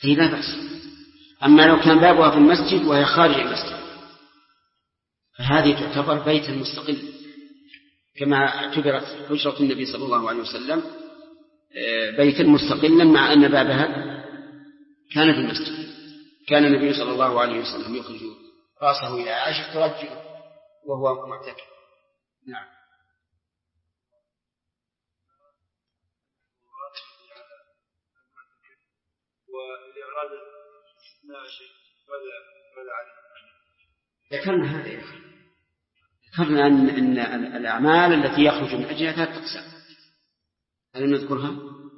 هي لا بأس. أما لو كان بابها في المسجد وهي خارج المسجد فهذه تعتبر بيتا مستقل، كما اعتبرت حجرة النبي صلى الله عليه وسلم بيتا مستقلا مع أن بابها كان في المسجد. كان النبي صلى الله عليه وسلم يخرج رأسه إلى عائشة ترجله وهو معتكف. نعم. والإعراض استثناء شيء ولا عليه. ذكرنا هذا يا أخي، ذكرنا أن الأعمال التي يخرج من أجلها ثلاث أقسام، هل نذكرها؟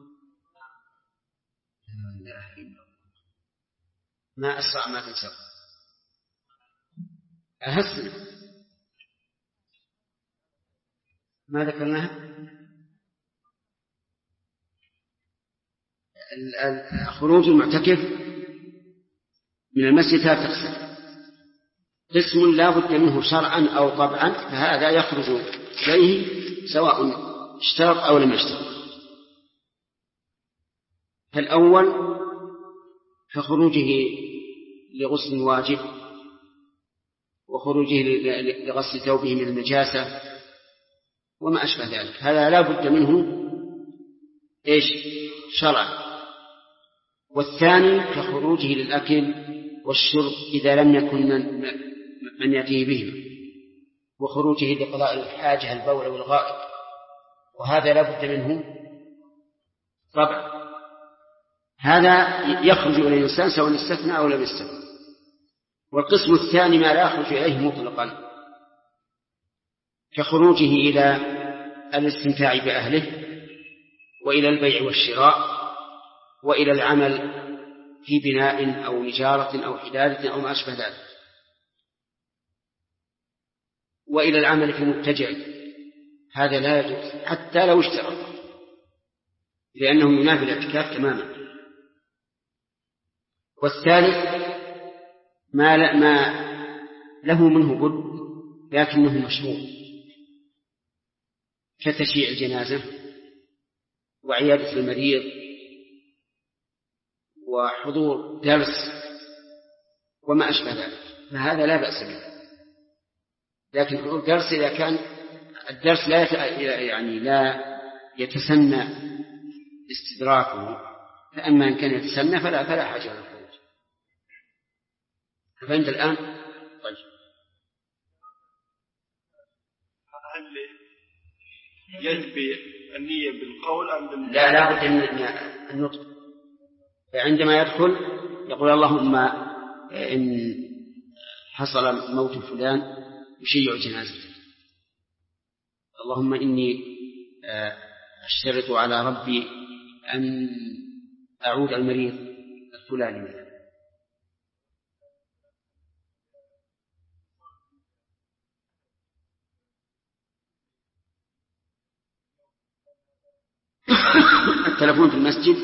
ما أسرع ما تنسى أهسن ما ذكرناها. خروج المعتكف من المسجد ثلاث أقسام: قسم لا بد منه شرعا أو طبعا، فهذا يخرج إليه سواء اشترط أو لم يشترط. فالأول كخروجه لغسل واجب، وخروجه لغسل ثوبه من النجاسة وما أشبه ذلك، هذا لا بد منه إيش شرعا. والثاني كخروجه للأكل والشرب إذا لم يكن من يأتيه بهما، وخروجه لقضاء الحاجة البول والغائط، وهذا لا بد منه طبعا. هذا يخرج إلى الإنسان سواء استثنى أو لم يستثنى. والقسم الثاني ما لا يخرج إليه مطلقا، كخروجه إلى الاستمتاع بأهله وإلى البيع والشراء وإلى العمل في بناء أو نجارة أو حدادة أو ما أشبه ذلك، وإلى العمل في مبتجع، هذا لا يجوز حتى لو اشترط، لأنه ينافي الاعتكاف تماما. والثالث ما له منه بد لكنه مشروع، كتشييع الجنازة وعيادة المريض وحضور درس وما أشبه ذلك، فهذا لا بأس به. لكن حضور درس إذا كان الدرس لا يتسنى استدراكه، فأما إن كان يتسنى فلا حاجة للخروج. فأنت الآن طيب هل ينبي النية بالقول أم بالنية؟ لا بد من النطق. فعندما يدخل يقول اللهم إن حصل موت فلان يشيع جنازته، اللهم إني أشترط على ربي أن أعود المريض الفلاني منه. التلفون في المسجد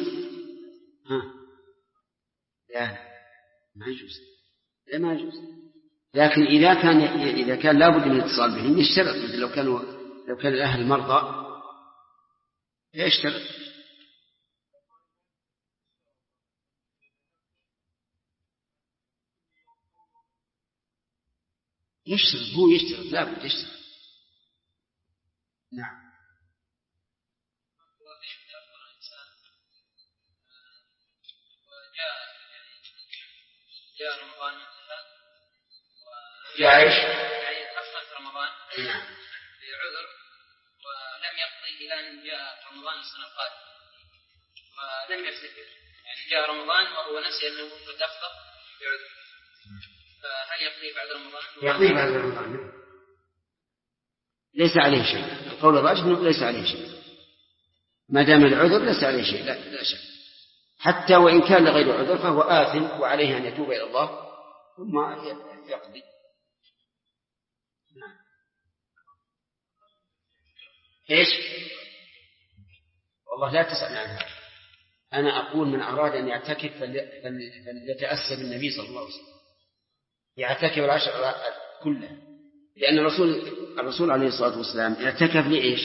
لا ما يجوز، لا ما يجوز. لكن إذا كان لا بد من الاتصال بهم يشترط، مثل لو كان الأهل مرضى يشترط. هو يشترط لا بد يشترط. نعم. جاء رمضان جاء ايش؟ يعني أصلا رمضان بعذر ولم يقضي إلى أن جاء رمضان السنة القادمة ولم يفتكر، يعني جاء رمضان وهو نسي أنه قد أفطر بعذر، فهل يقضي بعد رمضان؟ يقضي بعد رمضان، ليس عليه شيء. القول الراجح ليس عليه شيء ما دام العذر، ليس عليه شيء لا شك. حتى وإن كان لغير عذر فهو آثم وعليه أن يتوب إلى الله ثم يقضي. نعم. إيش؟ والله لا تسأل عن هذا. أنا أقول من أراد أن يعتكف فليتأسى بالنبي صلى الله عليه وسلم، يعتكف العشر كلها، لأن الرسول عليه الصلاة والسلام اعتكف لإيش؟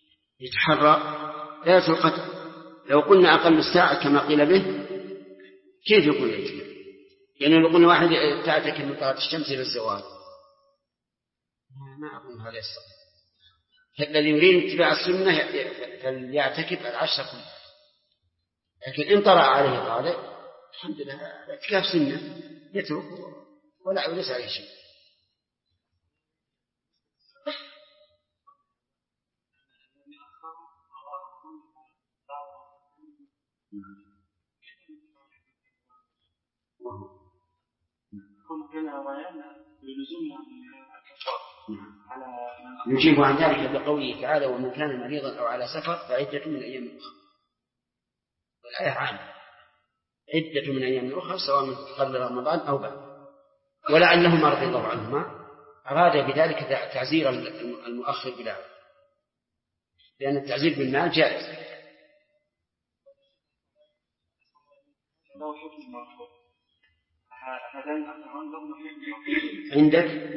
يتحرى ليلة القدر. لو قلنا أقل الساعة كما قيل به كيف يكون الاعتكاف؟ يعني لو قلنا واحد تعتكف من طلعت الشمس إلى الزوال، ما أظن هذا الصحيح. الذي يريد اتباع السنة فليعتكف 10 كلها، لكن إن طرأ عليه طالع الحمد لله الاعتكاف سنة يترك ولا يليس عليه شيء. يجيب عن ذلك بقوله تعالى ومن كان مريضا أو على سفر فعدة من أيام أخرى. والآية عامة، عدة من أيام أخرى سواء قبل رمضان أو بعد. ولعلهما رضي الله عنهما أراد بذلك تعزير المؤخر بالعودة، لأن التعزير بالمال جائز. عندك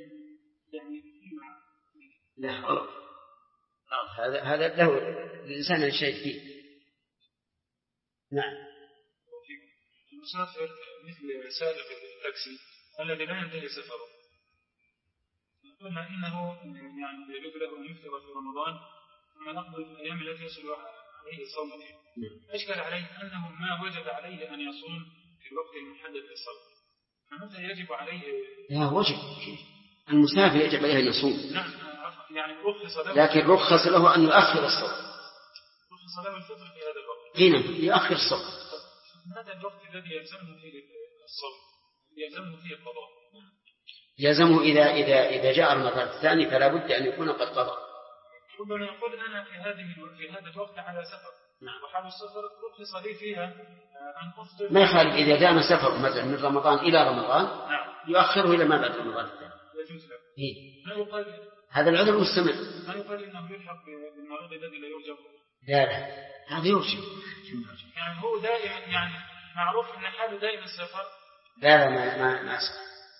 لا غلط، هذا له الإنسان شيء فيه. نعم. المسافر مثل سائق التاكسي الذي لا ينتهي سفره، قلنا إنه يعني يجوز له أن يفطر في رمضان ثم نقضي في الأيام التي يصل عليه الصوم فيها. أشكل عليه أنه ما وجب عليه أن يصوم في الوقت المحدد للصوم، فمتى يجب عليه؟ لا وجب، المسافر يجب عليه أن يصوم. نعم يعني رخص له، لكن رخص له أن يؤخر الصوم. رخص له الفطر في هذا الوقت. هنا يؤخر الصوم. ماذا الوقت الذي يلزمه فيه الصوم؟ يلزمه فيه القضاء. يلزمه إذا جاء رمضان الثاني فلا بد أن يكون قد قضى. ربما يقول أنا في هذا الوقت على سفر. نعم. وحال السفر رخص لي فيها أن أفطر. ما يخالف إذا دام سفر مثلا من رمضان إلى رمضان. نعم. يؤخره إلى ما بعد رمضان الثاني. يجوز له. ما يقال هذا العذر مستمر. ما يقال إنه يلحق بالمرض الذي لا يرجى. لا هذا يرجى. يعني هو دائما يعني معروف أن حاله دائما السفر. لا ما أسمع.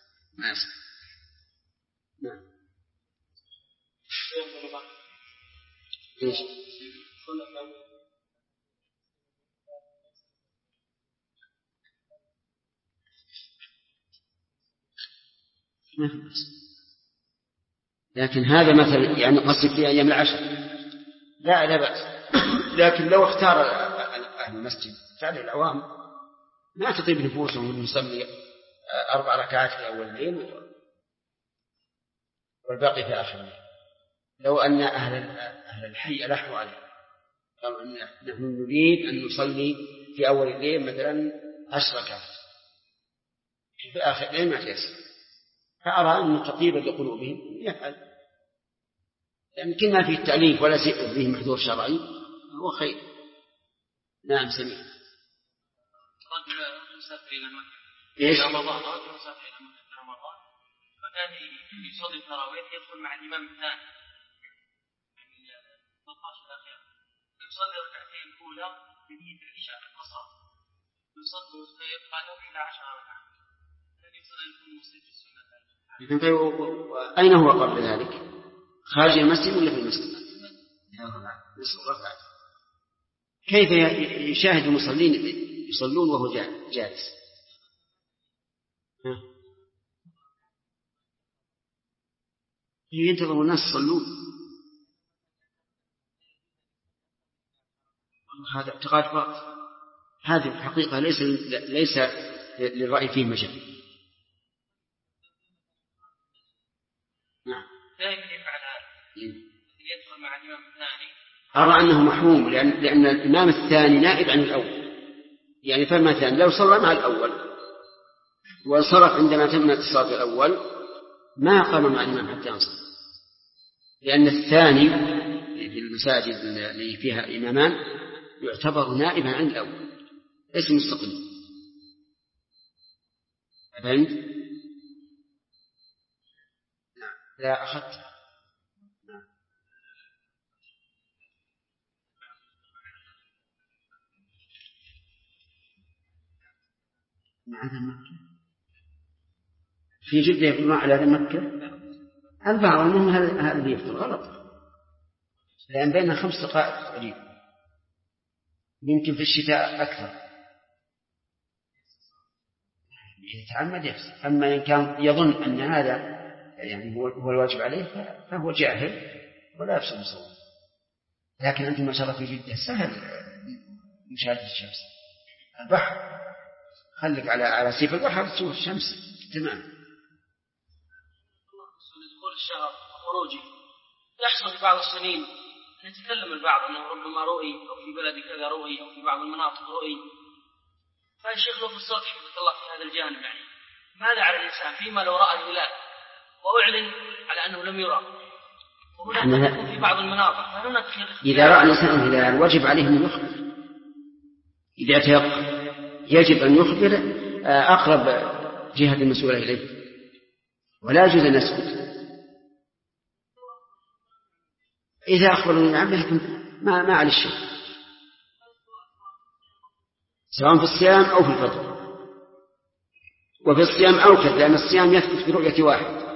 نعم. إيش؟ ما في بس. لكن هذا مثل يعني قصد في أيام العشر لا بأس. لكن لو اختار أهل المسجد فعل العوام ما تطيب نفوسهم أن يصلي 4 ركعات في أول الليل والباقي في آخر الليل. لو أن أهل الحي ألحوا عليه قالوا نحن نريد أن نصلي في أول الليل مثلا 10 ركعات في آخر الليل ما تيسر، فأرى أن تطيب لقلوبهم يفعل، يعني كنا فيه التأليف ولا فيه محذور شرعي هو خير. نعم سميع. رجل مسافر إلى مكة إيش؟ رمضان فكان يصلي التراويح يدخل مع الإمام الثاني يعني 13 الأخير يصلي ركعتين الأولى بنية العشاء القصر يصلي ويبقى له 11 ركعة الذي يصلي يكون مسجد في السنة. أين هو قبل ذلك؟ خارج المسجد ولا في المسجد؟ كيف يشاهد المصلين يصلون وهو جالس؟ ينتظر الناس يصلون. هذا اعتقاد باطل، هذه الحقيقة ليس للرأي فيه مجال. نعم. دائما يفعل هذا يدخل مع الإمام الثاني. أرى أنه محروم لأن الإمام الثاني نائب عن الأول، يعني فمثلا لو صلى مع الأول وانصرف عندما تم الصلاة الأول ما قام مع الإمام حتى ينصرف، لأن الثاني في المساجد اللي فيها إمامان يعتبر نائبا عن الأول ليس مستقلا. فهمت؟ لا أخذت. في جدة يقولون على مكة البعض منهم هذا اللي يفطر غلط، لأن بينها 5 دقائق تقريبا، يمكن في الشتاء أكثر. يتعمد يفسد. أما إن كان يظن أن هذا يعني هو الواجب عليه فهو جاهل ولا يفسد صومه. لكن أنتم ما شاء الله في جدة سهل مشاهدة الشمس. البحر خليك على سيف البحر تشوف الشمس تمام. دخول الشهر وخروجه يحصل في بعض السنين يتكلم البعض أنه ربما رؤي أو في بلد كذا رؤي أو في بعض المناطق رؤي. فالشيخ لو في السطح حفظ الله في هذا الجانب يعني ماذا على الإنسان فيما لو رأى الهلال وأعلن على أنه لم يرى وهناك تكون في بعض المناطق فهناك إذا رأى الإنسان الهلال واجب عليه أن يخبر. إذا تيقن يجب أن يخبر أقرب جهة المسؤولة إليه ولا يجوز أن يسكت. إذا أخبروا نعم لكن ما على الشيء سواء في الصيام أو في الفطر. وفي الصيام أوكد لأن الصيام يثبت برؤية واحد.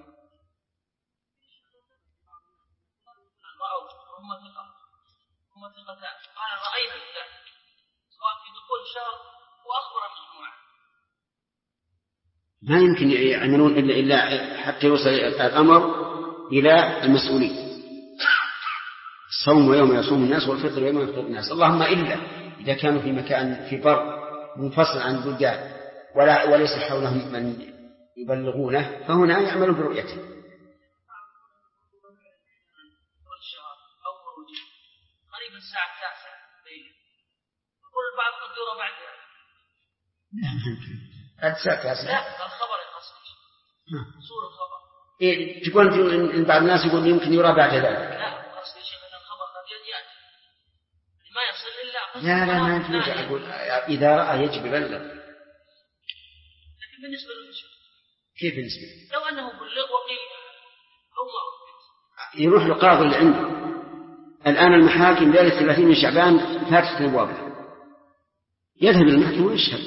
ما يمكن يعملون إلا حتى يوصل الأمر إلى المسؤولين. الصوم يوم يصوم الناس والفطر يوم يفطر الناس. اللهم إلا إذا كانوا في مكان في بر منفصل عن البلدان وليس حولهم من يبلغونه فهنا يعملون برؤيته. قريب الساعة 9 يقول البعض قد يرى بعدها. لا الخبر يقصد صورة الخبر. إيه تقول إن بعض الناس يقول يمكن يرى بعد ذلك. لا قصد يا شيخ أن الخبر قد يأتي ما يصل إلا لا ما يجوز. أقول إذا رأى يجب يبلغ. لكن بالنسبة للمشكلة كيف بالنسبة لو أنه بلغ وقيل أو ما أثبت يروح للقاضي اللي عنده. الآن المحاكم ليلة 30 من شعبان فاتت الأبواب يذهب للمحكمة ويشهد.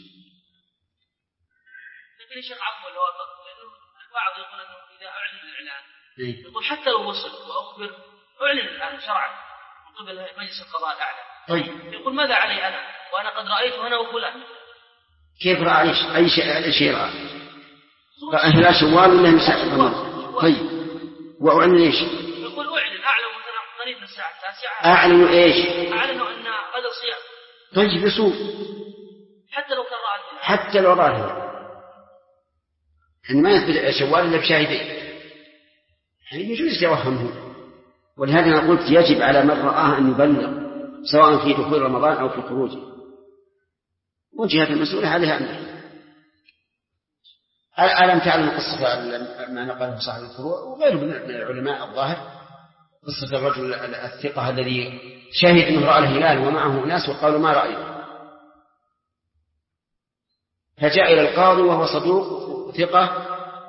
لكن الشيخ عفوا لأنه البعض يقول أنه إذا أعلن الإعلان يقول حتى لو وصل وأخبر أعلن الآن شرعا من قبل مجلس القضاء الأعلى. طيب يقول ماذا علي أنا وأنا قد رأيت هنا وفلان. كيف رأى أي شيء رأى هلال شوال ولا مساء. طيب وأعلن إيش؟ يقول أعلن أعلم مثلا قريب الساعة 9. أعلن إيش؟ أعلنوا أن غدا صيام. طيب يصوم حتى لو كان رأى حتى لو رأى يعني ما يثبت شوال إلا بشاهدين يعني يجوز يتوهمه. ولهذا أنا قلت يجب على من رآه أن يبلغ سواء في دخول رمضان أو في خروجه. وجهة المسؤولة عليها أمر. ألم تعلم قصة ما نقله صاحب الفروع وغيره من العلماء الظاهر قصة الرجل الثقة الذي شهد أنه رأى الهلال ومعه ناس وقالوا ما رأيه فجاء إلى القاضي وهو صدوق ثقة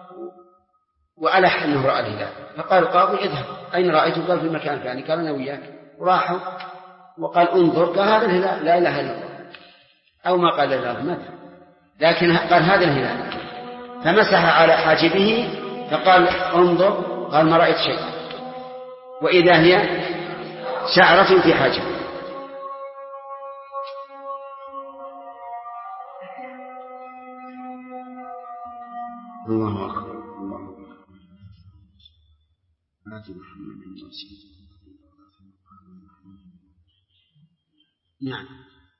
وألح أنه رأى الهلال. فقال القاضي اذهب أين رأيته؟ قال في المكان الفلاني. قال أنا وياك. وراحوا وقال انظر قال هذا الهلال لا إله إلا الله أو ما قال الله متى لكن قال هذا الهلال. فمسح على حاجبه فقال انظر قال ما رأيت شيء وإذا هي شعرة في حاجبه. الله أكبر الله أكبر. نعم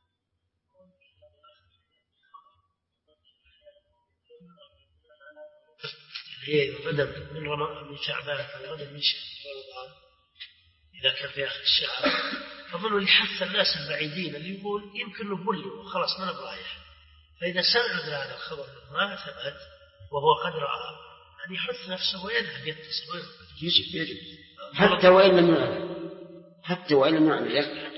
بدأ من شعبان فبدأ من رمضان إذا كان في آخر الشهر أظن يحث الناس البعيدين اللي يقول يمكن نبلغ وخلاص ما نبرايح. فإذا سمع هذا الخبر ما ثبت وهو قد رأى أن يحث نفسه ويذهب يتصل يجب حتى وإن لم يعلم.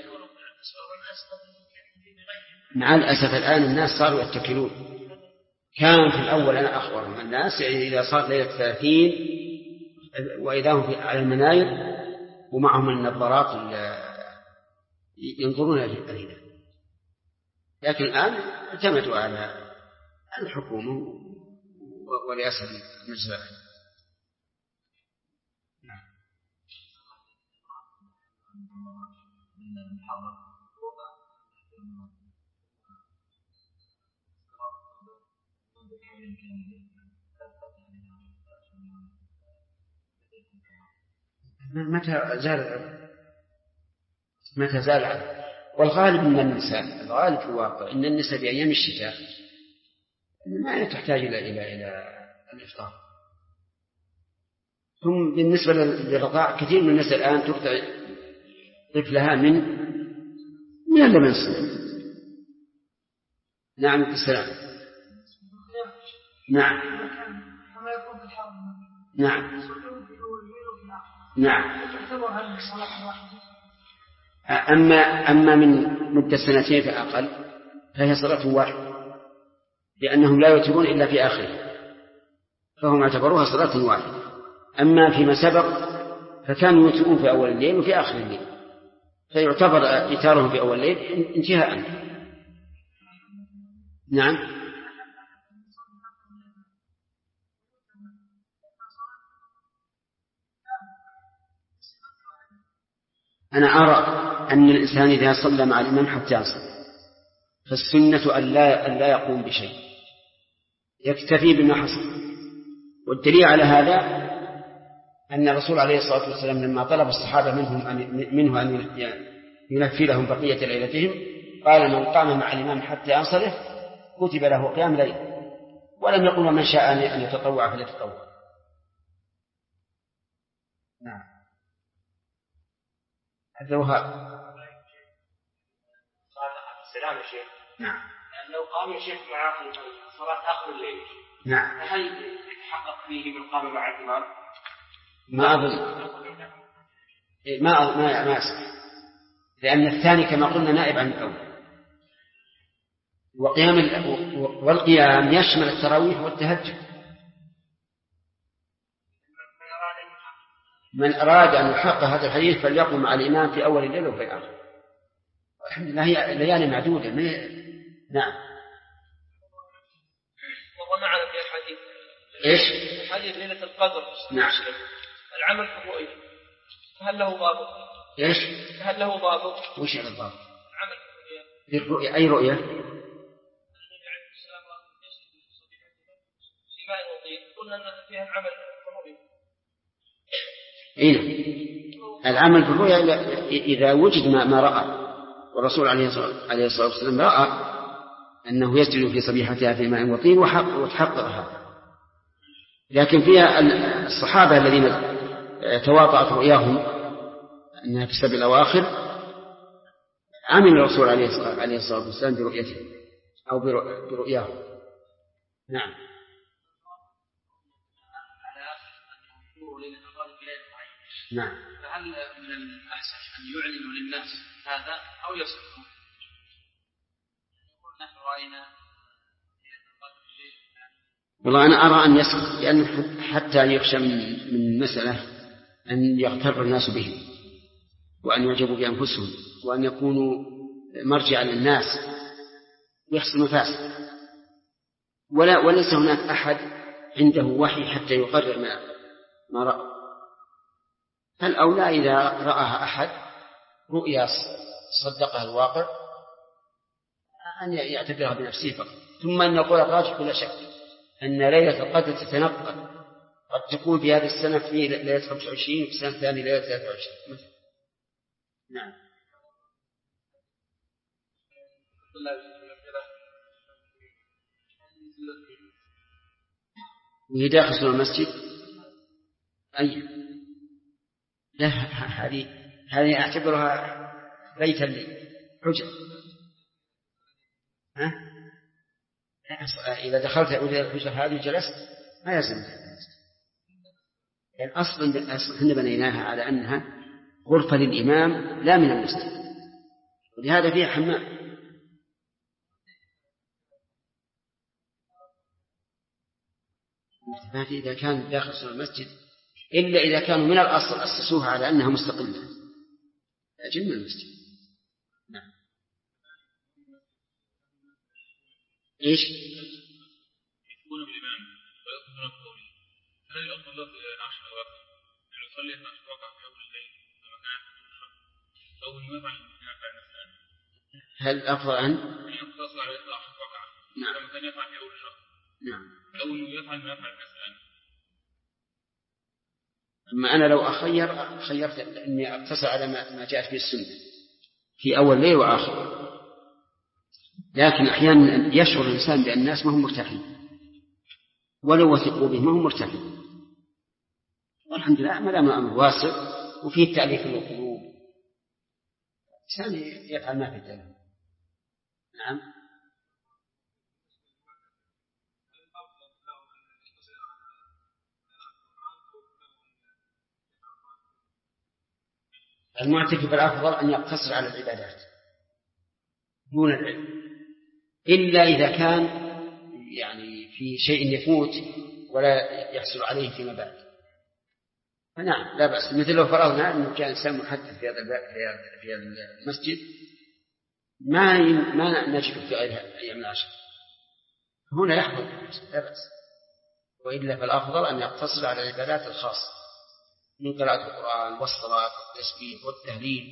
مع الأسف الآن الناس صاروا يتكلون. كان في الأول أنا أخبرهم الناس إذا صار ليلة 30 وإذا هم على المناير ومعهم النظارات ينظرون إلى الهلال. لكن الآن اعتمدوا على الحكومة ورئاسة المجلس. متى زال عنه. والغالب من النساء، الغالب في الواقع أن النساء بأيام الشتاء ما تحتاج إلى الإفطار. ثم بالنسبة للرضاع كثير من الناس الآن ترضع طفلها من اللبن الصغير. نعم السلام. نعم نعم نعم. أما من مدة سنتين فأقل فهي صلاة واحدة، لأنهم لا يوترون إلا في آخره، فهم اعتبروها صلاة واحدة. أما فيما سبق فكانوا يوترون في أول الليل وفي آخر الليل، فيعتبر إيتارهم في أول الليل انتهاء. نعم. أنا أرى أن الإنسان إذا صلى مع الإمام حتى يصل فالسنة أن لا يقوم بشيء، يكتفي بما حصل. والدليل على هذا أن الرسول عليه الصلاة والسلام لما طلب الصحابة منه أن ينفي لهم بقية ليلتهم قال: من قام مع الإمام حتى ينصرف كتب له قيام ليل، ولم يقل من شاء أن يتطوع فليتطوع. نعم. هذا وهاب. السلام يا شيخ. نعم. لو قام الشيخ مع صلاة آخر الليل، نعم، هل يتحقق فيه من قام مع الإمام؟ ما أظن، ما أصح، لأن الثاني كما قلنا نائب عن الأول، والقيام يشمل التراويح والتهجد. من أراد أن يحقق هذا الحديث فليقم مع الإمام في أول الليل وفي آخر. الحمد لله هي ليالي معدودة. نعم. مر معنا في الحديث إيش؟ حديث ليلة القدر. نعم. العمل بالرؤية هل له ضابط؟ إيش؟ هل له ضابط؟ وش هذا الضابط؟ العمل بالرؤية. أي رؤية؟ قلنا أن فيها العمل بالرؤية. العمل بالرؤية إذا وجد ما رأى، والرسول عليه الصلاة والسلام رأى أنه يسجد في صبيحتها في ماء وطين وتحققها. لكن فيها الصحابة الذين تواطأت رؤياهم أنها في السبع الأواخر عمل الرسول عليه الصلاة والسلام برؤيته أو برؤياهم. نعم. نعم. فهل من الأحسن أن يعلنوا للناس هذا أو يصرفوا؟ نحن رأينا والله أنا أرى أن يسكت، لأن حتى يخشى من مسألة أن يغتر الناس به وأن يعجبوا بأنفسهم وأن يكونوا مرجعا للناس ويحصل مفاسد. وليس هناك أحد عنده وحي حتى يقرر ما رأى. فالأولى إذا رآها أحد رؤيا صدقها الواقع أن يعتبرها بنفسه فقط. ثم أن نقول الراجح بلا شك أن ليلة القدر تتنقل، قد تكون في هذه السنة في ليلة 25 وفي السنة الثانية ليلة 23 مثلا. نعم. وهي داخل سور المسجد أي لا، هذه أعتبرها بيتا لي حجر. إذا دخلت إلى الحجر هذه جلست ما يلزم، يعني أصلا احنا بنيناها على أنها غرفة للإمام لا من المسجد، ولهذا فيها حمام. إذا كان داخل سور المسجد إلا إذا كانوا من الأصل أسسوها على أنها مستقلة أجل من المسجد. نعم. إيش؟ يكون بالإمام ويقومون بقوله هل الأفضل له 10 ركعة أن يصلي 12 ركعة في أول الليل كما كان في أو يفعل في نفسه؟ هل الأفضل أن يقتصر على 12 ركعة كما كان يفعل في أول الشهر؟ نعم. أو أنه يفعل ما يفعل مثلا. أما أنا لو خيرت أني أقتصر على ما جاءت به السنة في أول ليل وآخر، لكن أحيانا يشعر الإنسان بأن الناس ما هم مرتاحين ولو وثقوا به ما هم مرتاحين. والحمد لله ما دام الأمر واسع وفيه تأليف للقلوب الإنسان يفعل ما في الدنيا. نعم. المعتكف الأفضل أن يقتصر على العبادات دون العلم، إلا إذا كان يعني في شيء يفوت ولا يحصل عليه فيما بعد، فنعم لا بأس. مثل لو فرضنا أنه كان إنسان محدث في المسجد ما نجد في أيام العشر، هنا يحفظ لا بأس. وإلا فالأفضل أن يقتصر على العبادات الخاصة من قراءة القرآن والصلاة والتسبيح والتهليل.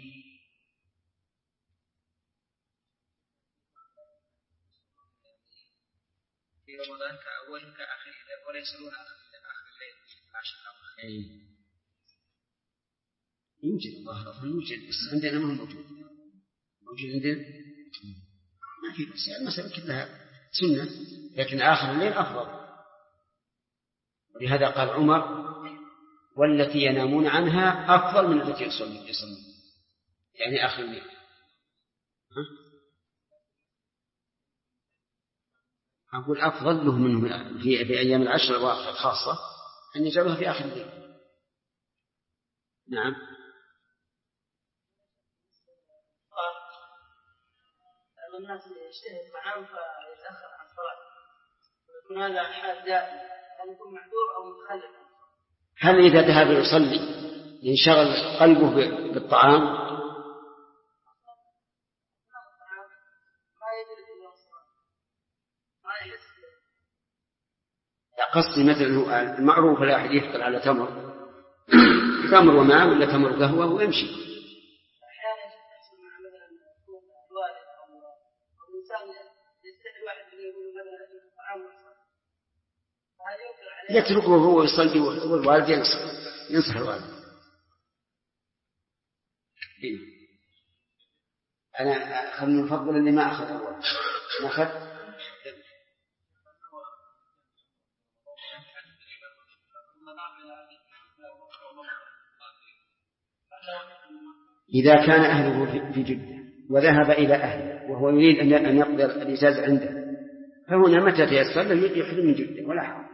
في رمضان كأول كآخر ولا يصلون آخر الليل عشر أواخر. يوجد ظاهرة يوجد، بس عندنا ما هو موجود عندنا ما في، بس المسألة كلها سنة، لكن آخر الليل أفضل. ولهذا قال عمر: والتي ينامون عنها أفضل من التي يصلون، يعني آخر الليل. أقول أفضل له منه في أيام العشر الأواخر خاصة أن يجعلها في آخر الليل. نعم. الناس يشتهي الطعام فيتأخر عن الصلاة، ويكون هذا حال دائم، هل يكون محذور أو متخلف؟ هل إذا ذهب يصلي ينشغل قلبه بالطعام؟ ما يدرك إلا الصلاة، ما يحس. قصدي مثلا المعروف لا أحد يثقل على تمر وماء ولا تمر قهوة ويمشي. يتركه هو يصلي والوالد ينصح الوالد. أنا أخذ من الفضل اللي ما أخذ أول نأخذ. إذا كان أهله في جدة وذهب إلى أهله وهو يريد أن يقضي الإجازة عنده، فهنا متى تيسر يحرم من جدة ولا حرج.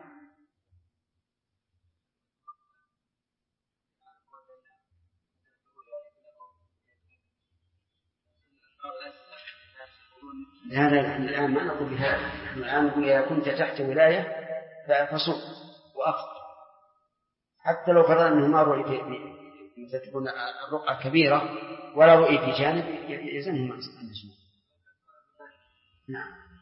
لا نحن الآن ما نقول بهذا، نحن الآن نقول إذا كنت تحت ولاية فصم وأفطر، حتى لو فرضنا أنه ما رؤي مثل تكون الرقعة كبيرة ولا رؤي في جانب يزنهم عن السنة. نعم.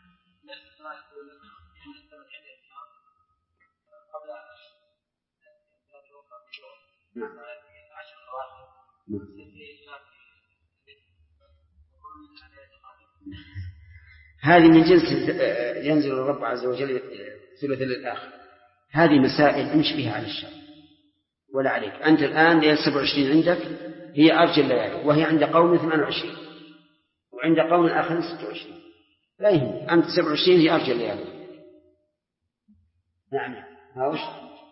هذه من جنس ينزل الرب عز وجل ثلث للآخر. هذه مسائل امشي بها على الشرع ولا عليك. أنت الآن ليلة 27 عندك هي أرجى الليالي، وهي عند قوم 28 وعند قوم آخر 26، لا يهم، أنت 27 هي أرجى الليالي. نعم. ما وش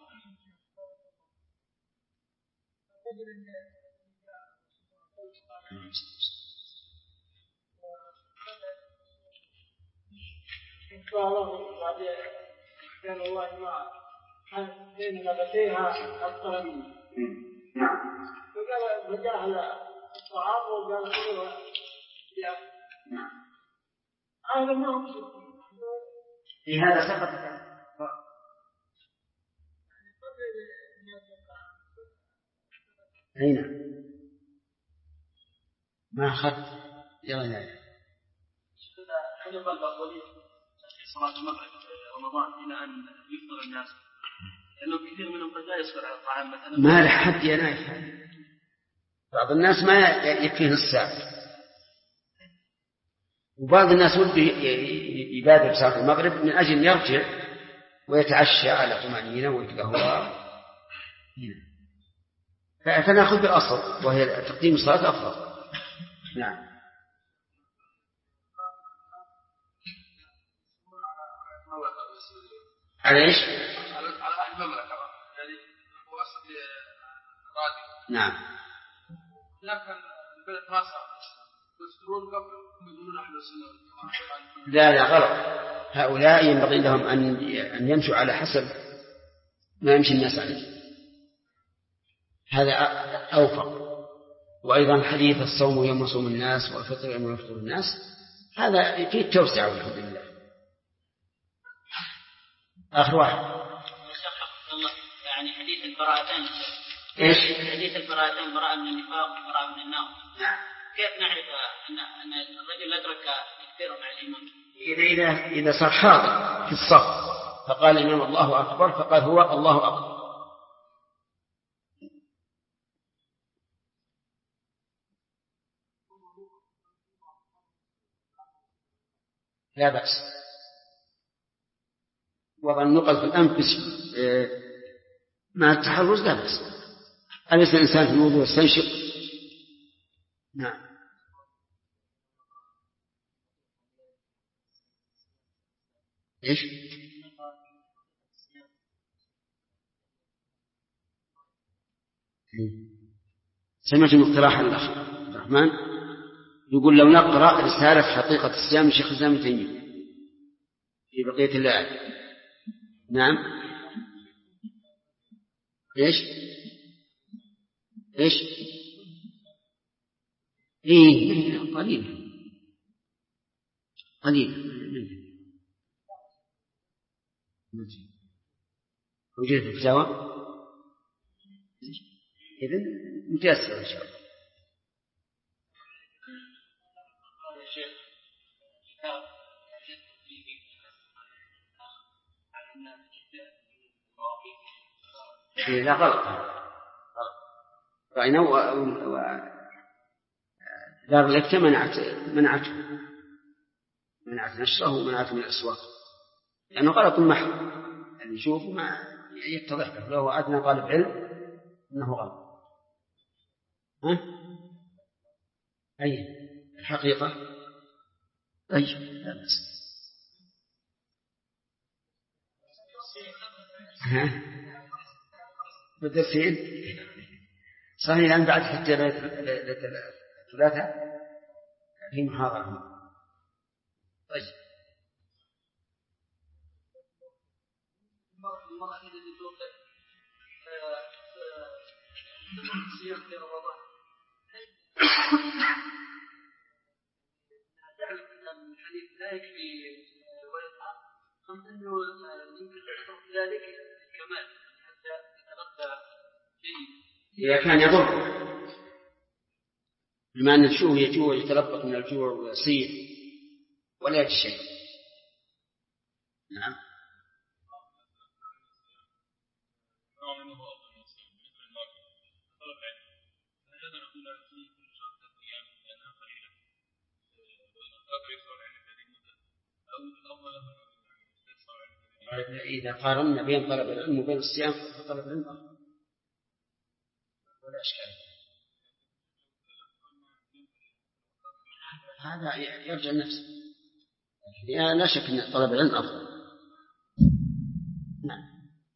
كان الله ما بين لبتيها أكثر منه. فقال فجاهل الطعام وقال كلها يا هذا ما هو في هذا سقط. هنا ما أخذت يلا حلف الباقولية في صلاة المغرب رمضان إلى أن يفطر الناس، لأنه كثير منهم قد لا يصبر على الطعام مثلا. ما لحد ينايف، بعض الناس ما يكفيه نص ساعة، وبعض الناس وده يبادر بصلاة المغرب من أجل يرجع ويتعشى على طمأنينة ويتقهوى. فنأخذ بالأصل وهي تقديم الصلاة أفضل. نعم. على ايش؟ على أهل المملكة يعني وصل رادي. نعم. لكن البلد ما صار يذكرون قبل يقولون أهل السنة. لا غلط. هؤلاء ينبغي لهم أن يمشوا على حسب ما يمشي الناس عليه، هذا أوفق. وأيضا حديث الصوم يوم يصوم الناس والفطر يوم يفطر الناس هذا فيه التوسع والحمد لله. آخر واحد. يعني حديث البراءتين. إيش؟ حديث البراءتين، براءة من النفاق وبراءة من النار. نعم. كيف نعرف أن الرجل أدرك تكبيره مع الإمام؟ إذا صار حاضر في الصف فقال الإمام الله أكبر فقال هو الله أكبر. لا بأس. وضع النقل في الأنفس مع التحرز لا بأس. أليس الإنسان في الوضوء يستنشق؟ نعم. إيش؟ سمعت مقترح الأخ عبد الرحمن يقول لو نقرأ رسالة حقيقة الصيام لشيخ الإسلام ابن تيمية في بقية الليالي. نعم. إيش؟ إيه قليل وجدت الفتاوى إذن متيسر إن شاء الله. لا غلط. رأينا دار الإفتاء منعت نشره ومنعته من الأسواق لأنه غلط محض. يعني يشوفه ما يتضح له لو أدنى طالب علم أنه غلط. أي الحقيقة أي لا بأس. مدرسين صحيح الآن بعد حتى الثلاثة في محاضرة. طيب المرأة التي توقع صيام في رمضان تعلم أن الحديث لا يكفي ولدها أم أنه يمكن أن ذلك كمال حتى تتغذى فيه إذا كان يضر بما أن الجوع يجوع يتلبط من الجوع ويصير ولا يجد شيء. نعم. إذا قارنا بين طلب العلم وبين الصيام فطلب العلم أفضل ولا إشكال. هذا يرجع النفس لا شك أن طلب العلم أفضل. نعم.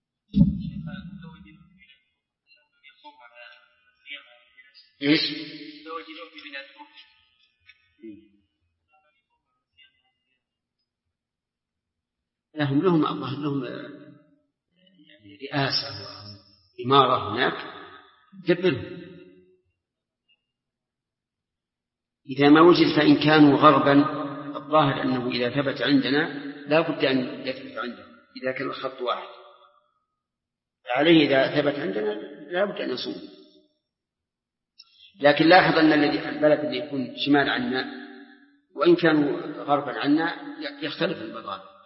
إيش؟ لهم الله لهم يعني رئاسة وإمارة هناك دبرهم. إذا ما وجد فإن كانوا غربا الظاهر أنه إذا ثبت عندنا لا بد أن يثبت عندنا إذا كان الخط واحد عليه. إذا ثبت عندنا لا بد أن يصوم. لكن لاحظ أن البلد اللي يكون شمال عنا وإن كانوا غربا عنا يختلف المضاد.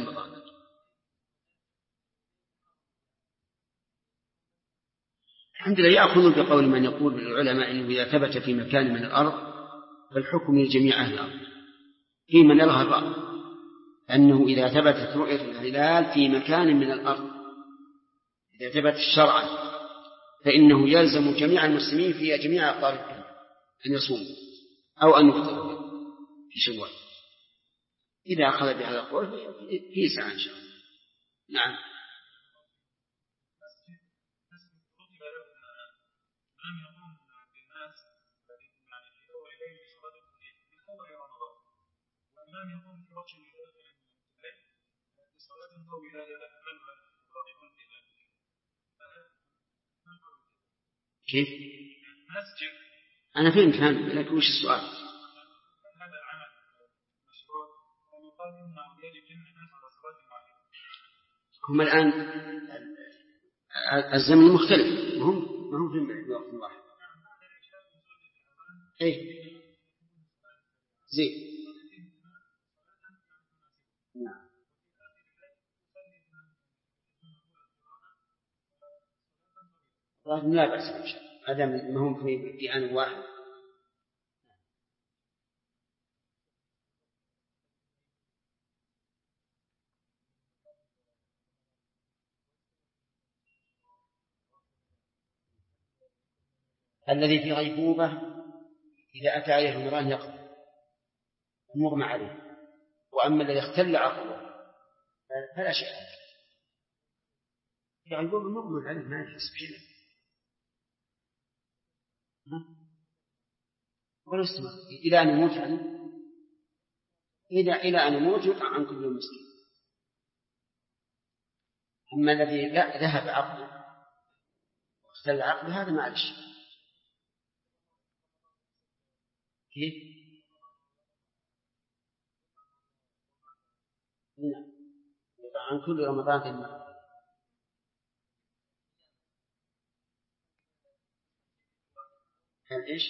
الحمد لله يأخذون بقول من يقول للعلماء أنه إذا ثبت في مكان من الأرض فالحكم لجميع أهل الأرض في من يلغى الرأي أنه إذا ثبتت رؤية الهلال في مكان من الأرض، إذا ثبت شرعا، فإنه يلزم جميع المسلمين في جميع أقطار الدنيا أن يصوموا أو أن يفطروا في شوال. إذا أخذ بهذا القول في ساعة إن شاء الله. نعم. كيف؟ أنا فهمت هذا، لكن وش السؤال؟ هم الآن الزمن مختلف، ما هم في وقت واحد. إيه زين. نعم. لا بأس إن شاء الله، أدام ما هم في آن واحد. الذي في غيبوبة إذا أتى عليه رمضان يقضي مغمى عليه، وأما الذي اختل عقله فلا شيء عليه. في غيبوبة مغمى عليه ما يحس بشيء ولو استمر إلى أن يموت عنه، إلى أن يموت يطعم عن كل مسكين. أما الذي لا ذهب عقله واختل عقله هذا ما عليه شيء. كيف؟ نعم. عن كل رمضان مرة. هل إيش؟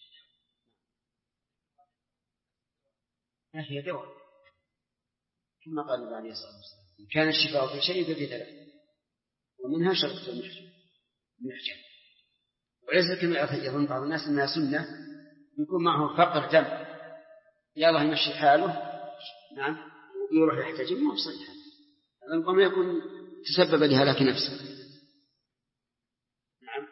ما هي دواء كما قال الله عليه الصلاة والسلام: إن كان الشفاء في شيء ففي ثلاث، ومنها شربة المحجن. وليس كما يظن بعض الناس أنها سنة يكون معه فقر دم يلا يمشي حاله، نعم، ويروح يحتجم، ما هو صحيح. ربما يكون تسبب لهلاك نفسه. نعم.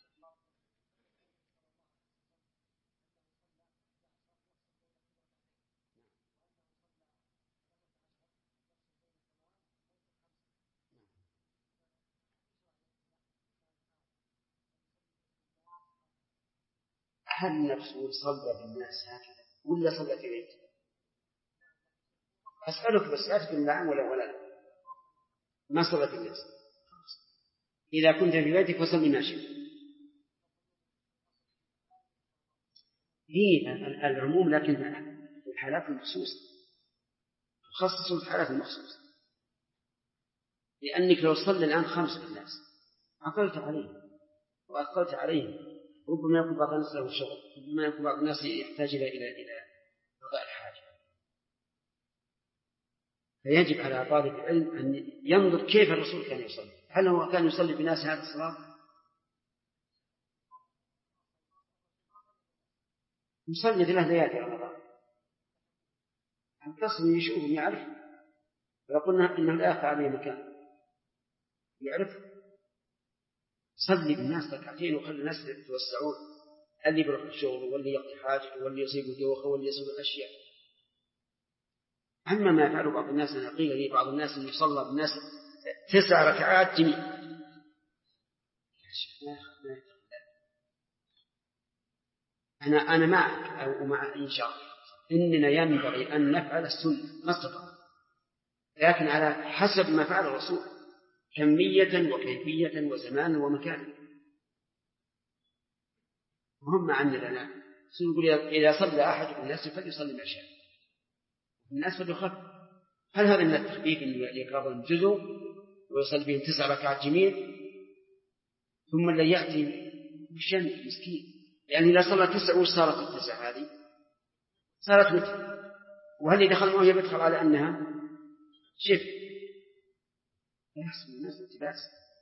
هل نفسه صلى بالناس هكذا ولا صلى في بيته؟ أسألك بس لا تكون نعم ولا ما صلى في الناس. إذا كنت في بيتك فصلي ما شئت. هي العموم، لكن في الحالات المخصوصة تخصص الحالات المخصوصة، لأنك لو صلى الآن 5 بالناس عقلت عليهم وأثقلت عليهم، ربما يكون بعض الناس له شغل، ربما يكون بعض الناس يحتاج إلى قضاء الحاجة. فيجب على طالب العلم أن ينظر كيف الرسول كان يصلي. هل هو كان يصلي بناس هذه الصلاة؟ يصلي 3 ليالي رمضان تصل يشوفهم يعرف، ولو قلنا إنه لا يخفى عليه مكان يعرف، صلي بالناس ركعتين وخلي الناس يتوسعون، اللي بيروح الشغل واللي يقضي حاجته واللي يصيب دوخه واللي يصيب الأشياء. أما ما يفعله بعض الناس، أنا قيل لي بعض الناس أن يصلى بالناس 9 ركعات جميع. أنا معك أو مع إن شاء الله إننا ينبغي أن نفعل السنة ما استطعنا، لكن على حسب ما فعل الرسول كمية وكيفية وزمانا ومكانا. مهم عنا لنا سنقول إذا صلى أحد الناس فليصلي ما شاء، الناس فليخف. هل هذا من التخفيف أن يقرب الجزء ويصلي بهم 9 ركعات جميع ثم لا يأتي بشن مسكين؟ يعني إذا صلى 9 وش صارت ال9 هذه؟ صارت متر، وهل يدخل معه يدخل على أنها شف يحسن الناس التباس.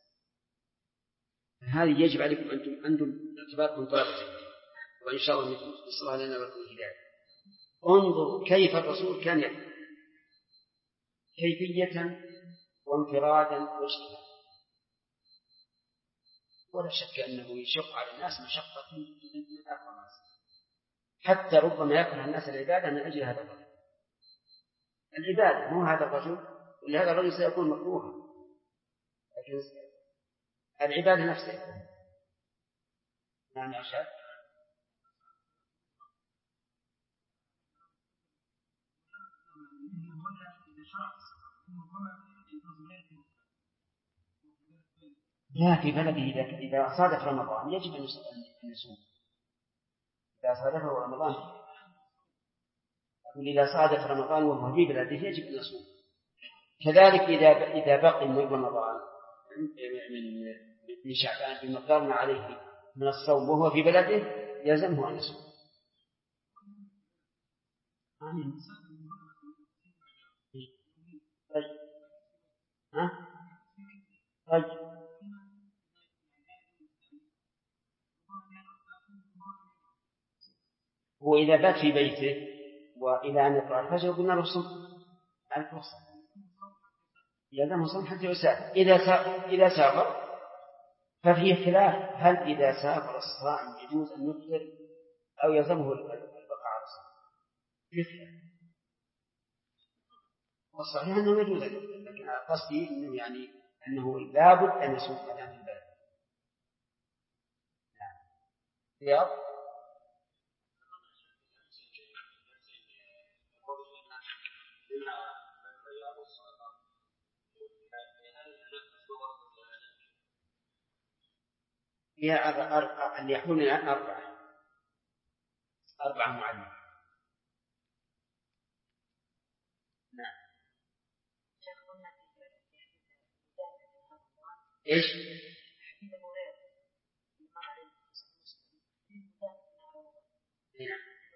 هذه يجب عليكم أنتم اعتباركم طلبة، وإن شاء الله نسأل الله لنا ولكم الهداية. انظروا كيف الرسول كان يفعل. كيفية وانفرادا واجتهادا، ولا شك أنه يشق على الناس مشقة من أكبر الناس، حتى ربما يكره الناس العبادة من أجل هذا الرجل. العبادة مو هذا الرجل، ولهذا الرجل سيكون مكروها، لكن العبادة نفسها. نعم يا شاب. لا، في بلده إذا صادف رمضان يجب أن يصوم. إذا صادفه رمضان، إذا صادف رمضان وهو في بلده يجب أن يصوم. كذلك إذا بقي من رمضان من شعبان بمقدار ما عليه من الصوم وهو في بلده يلزمه أن يصوم. آمين. طيب. وإذا بات في بيته وإلى أن يطلع الفجر قلنا له صم على الفرصة، يلزمه صم حتى يسافر. إذا سافر ففيه خلاف، هل إذا سافر الصائم يجوز أن يفطر أو يلزمه البقاء على الصوم؟ فيه خلاف. والصحيح أنه يجوز، لكن قصدي أنه يعني أنه لابد أن يصوم قدام البلد. رياض. هي اللي يحلون الآن أربعة معلمة. نعم. إيش؟ نعم.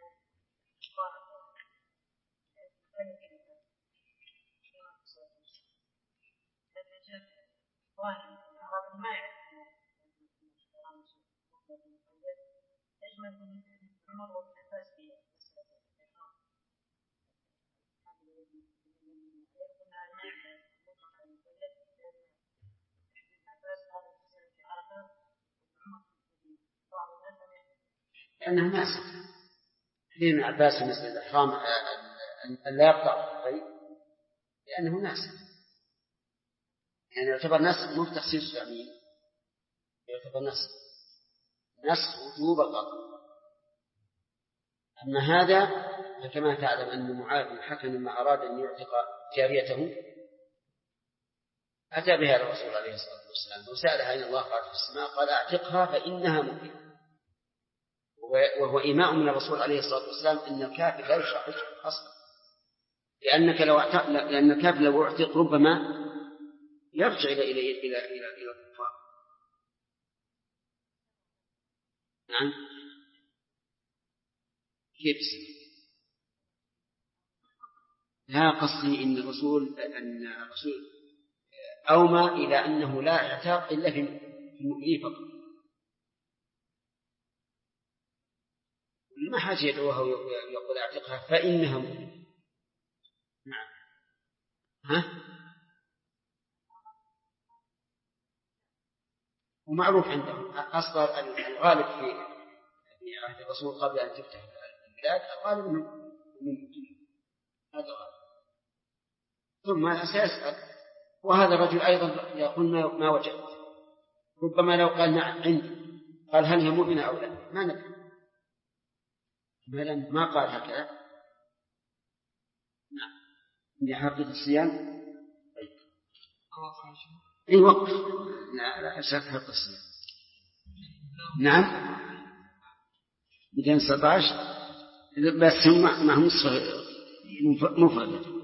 لأنه ناسك. ابن عباس مثل الإحرام أن لا يقطع الطريق لأنه ناسك، يعني يعتبر نسخ مو تخصيص تعميم، يعتبر نسخ وجوب القطع. أما هذا فكما تعلم أن معاذ بن حكم لما أراد أن يعتق جاريته أتى بها الرسول عليه الصلاة والسلام وسألها أين الله قالت في السماء، قال أعتقها فإنها مؤمنة. وهو إيماء من الرسول عليه الصلاة والسلام أن الكافر لا يشرع أصلا، لأن الكافر لو اعتق ربما يرجع إلى الكفار. نعم. كيف؟ لا، قصدي أن الرسول أومى إلى أنه لا اعتاق إلا في المؤمنين فقط، ما حاجة يدعوها ويقول اعتقها فإنها مؤمنة. نعم. ومعروف عندهم أصلا الغالب في عهد الرسول قبل أن تفتح البلاد الغالب من هذا الغالب، ثم سيسأل. وهذا الرجل أيضا يقول ما وجدت، ربما لو قال نعم عندي، قال هل هي مؤمنة أو لا، ما ندري، ما قال هكذا. نعم. عندي حقيقة الصيام. أي وقف. لا أشك حقيقة الصيام. نعم. 217 بس هم معهم مفردة.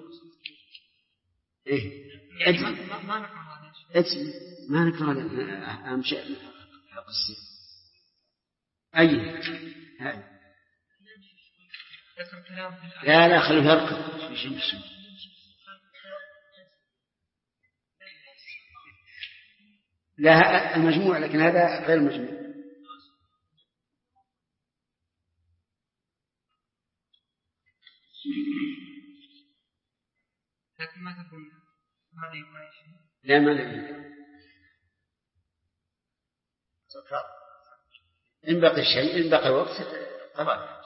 إيه ما نكره أهم شيء حق الصيام. أي هاي. لا خليه يركض. لا المجموع، لكن هذا غير مجموع. لكن ما تكون لا ما لم إن بقي شيء إن بقي وقت طبعا.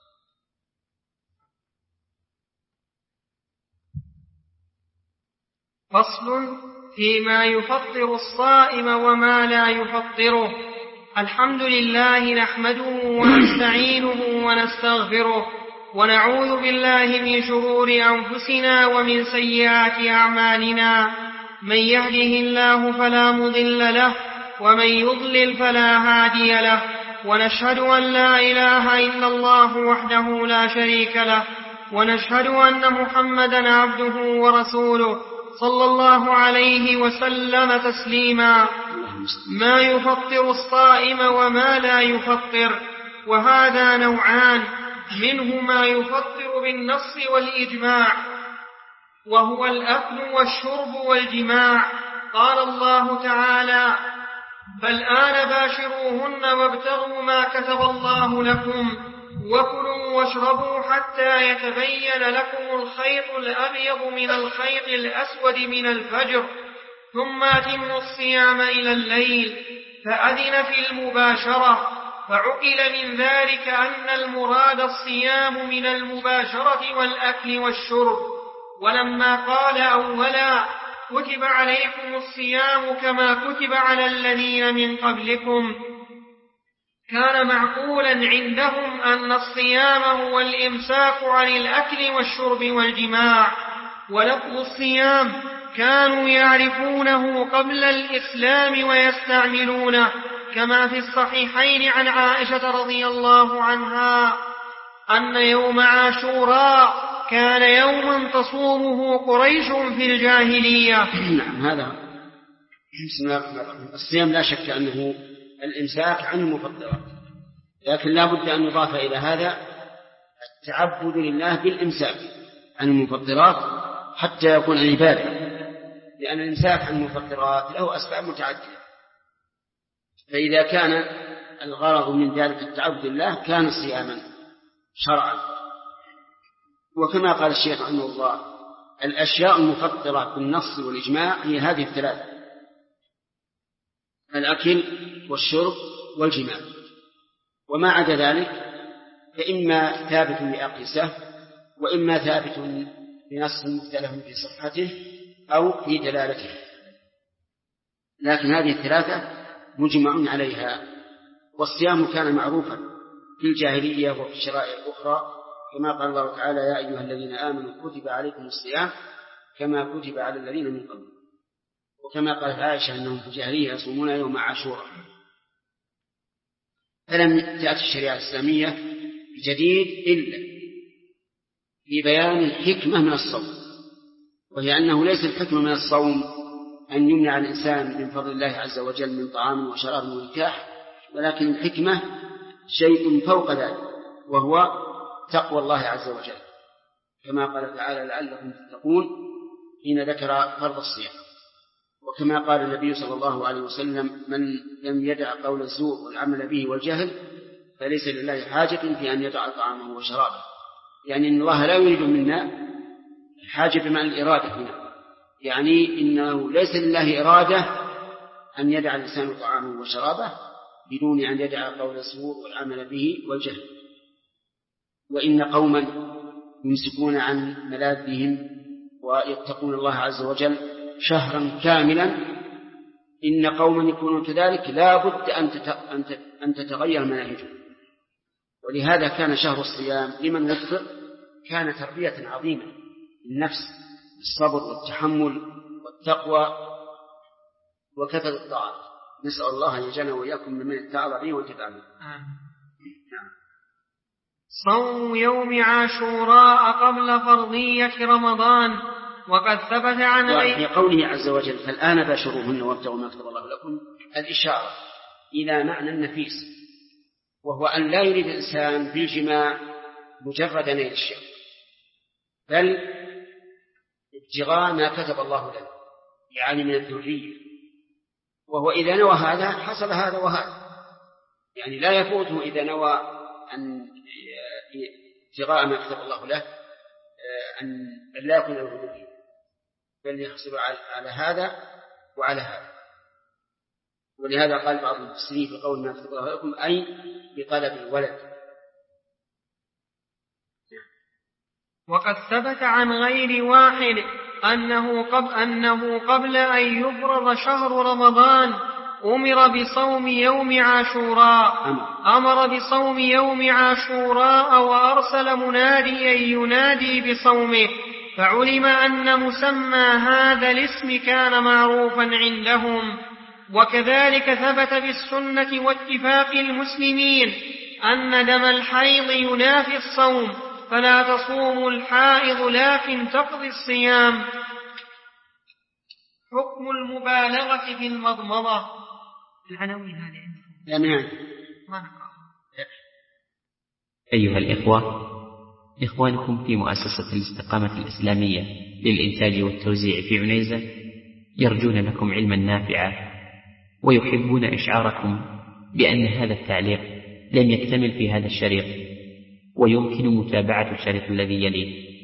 فصل فيما يفطر الصائم وما لا يفطره. الحمد لله نحمده ونستعينه ونستغفره ونعوذ بالله من شرور أنفسنا ومن سيئات أعمالنا. من يهده الله فلا مضل له ومن يضلل فلا هادي له. ونشهد أن لا إله إلا الله وحده لا شريك له ونشهد أن محمدا عبده ورسوله صلى الله عليه وسلم تسليما. ما يفطر الصائم وما لا يفطر، وهذا نوعان، منه ما يفطر بالنص والإجماع وهو الأكل والشرب والجماع. قال الله تعالى: فالآن باشروهن وابتغوا ما كتب الله لكم وكلوا واشربوا حتى يتبين لكم الخيط الأبيض من الخيط الأسود من الفجر ثم أتموا الصيام إلى الليل. فأذن في المباشرة، فعقل من ذلك أن المراد الصيام من المباشرة والأكل والشرب. ولما قال أولا: كتب عليكم الصيام كما كتب على الذين من قبلكم، كان معقولا عندهم أن الصيام هو الإمساك عن الأكل والشرب والجماع. ولفظ الصيام كانوا يعرفونه قبل الإسلام ويستعملونه، كما في الصحيحين عن عائشة رضي الله عنها أن يوم عاشوراء كان يوما تصومه قريش في الجاهلية. نعم، هذا بسم الله الرحمن الرحيم. الصيام لا شك أنه الإمساك عن المفطرات، لكن لا بد أن يضاف إلى هذا التعبد لله بالإمساك عن المفطرات حتى يكون عبادة، لأن الإمساك عن المفطرات له أسباب متعددة. فإذا كان الغرض من ذلك التعبد لله كان صياما شرعا. وكما قال الشيخ رحمه الله: الأشياء المفطرة بالنص والإجماع هي هذه الثلاثة: الأكل والشرب والجماع. وما عدا ذلك فإما ثابت بأقيسة وإما ثابت بنص مختلف في صحته أو في دلالته، لكن هذه الثلاثة مجمع عليها. والصيام كان معروفا في الجاهلية وفي الشرائع الأخرى، كما قال الله تعالى: يا أيها الذين آمنوا كتب عليكم الصيام كما كتب على الذين من قبل. وكما قالت عائشة أنهم في الجاهلية يصومون يوم عاشوراء. فلم تأتي الشريعة الإسلامية بجديد إلا في بيان الحكمة من الصوم، وهي أنه ليس الحكمة من الصوم أن يمنع الإنسان من فضل الله عز وجل من طعام وشراب ونكاح، ولكن الحكمة شيء فوق ذلك، وهو تقوى الله عز وجل، كما قال تعالى: لعلكم تتقون حين ذكر فرض الصيام. وكما قال النبي صلى الله عليه وسلم: من لم يدع قول الزور والعمل به والجهل فليس لله حاجة في أن يدع طعامه وشرابه. يعني إن الله لا يريد منا الحاجة بمعنى الإرادة هنا، يعني إنه ليس لله إرادة أن يدع الإنسان طعامه وشرابه بدون أن يدع قول الزور والعمل به والجهل. وإن قوما يمسكون عن ملاذهم ويتقون الله عز وجل شهرا كاملا، إن قوما يكونون كذلك لا بد أن تتغير مناهجهم. ولهذا كان شهر الصيام لمن وفق كان تربية عظيمة للنفس بالصبر والتحمل والتقوى وكثرة الطاعات. نسأل الله أن يجعلنا وإياكم ممن اتبع به وانتفع به. صوم يوم عاشوراء قبل فرضية رمضان. وقد ثبت عن وفي قوله عز وجل: فالآن باشروهن وابتغوا ما كتب الله لكم، الإشارة إلى معنى النفيس، وهو أن لا يريد الإنسان بالجماع مجرد نيل الشهوة، بل ابتغاء ما كتب الله له، يعني من الذرية. وهو إذا نوى هذا حصل هذا وهذا، يعني لا يفوته إذا نوى أن ابتغاء ما كتب الله له أن لا يكون له ذرية. بل يحصل على هذا وعلى هذا. ولهذا قال بعض المفسرين في قول ما افترض لكم أي بطلب الولد. وقد ثبت عن غير واحد أنه قبل أن يفرض شهر رمضان أمر بصوم يوم عاشوراء وأرسل مناديا ينادي بصومه، فعلم أن مسمى هذا الاسم كان معروفا عندهم. وكذلك ثبت بالسنة واتفاق المسلمين أن دم الحيض ينافي الصوم، فلا تصوم الحائض لكن تقضي الصيام. حكم المبالغة في المضمضة. العناوين هذه عندكم؟ ما نقرأ. أيها الإخوة، إخوانكم في مؤسسة الاستقامة الإسلامية للإنتاج والتوزيع في عنيزة يرجون لكم علما نافعا، ويحبون إشعاركم بأن هذا التعليق لم يكتمل في هذا الشريط، ويمكن متابعة الشريط الذي يليه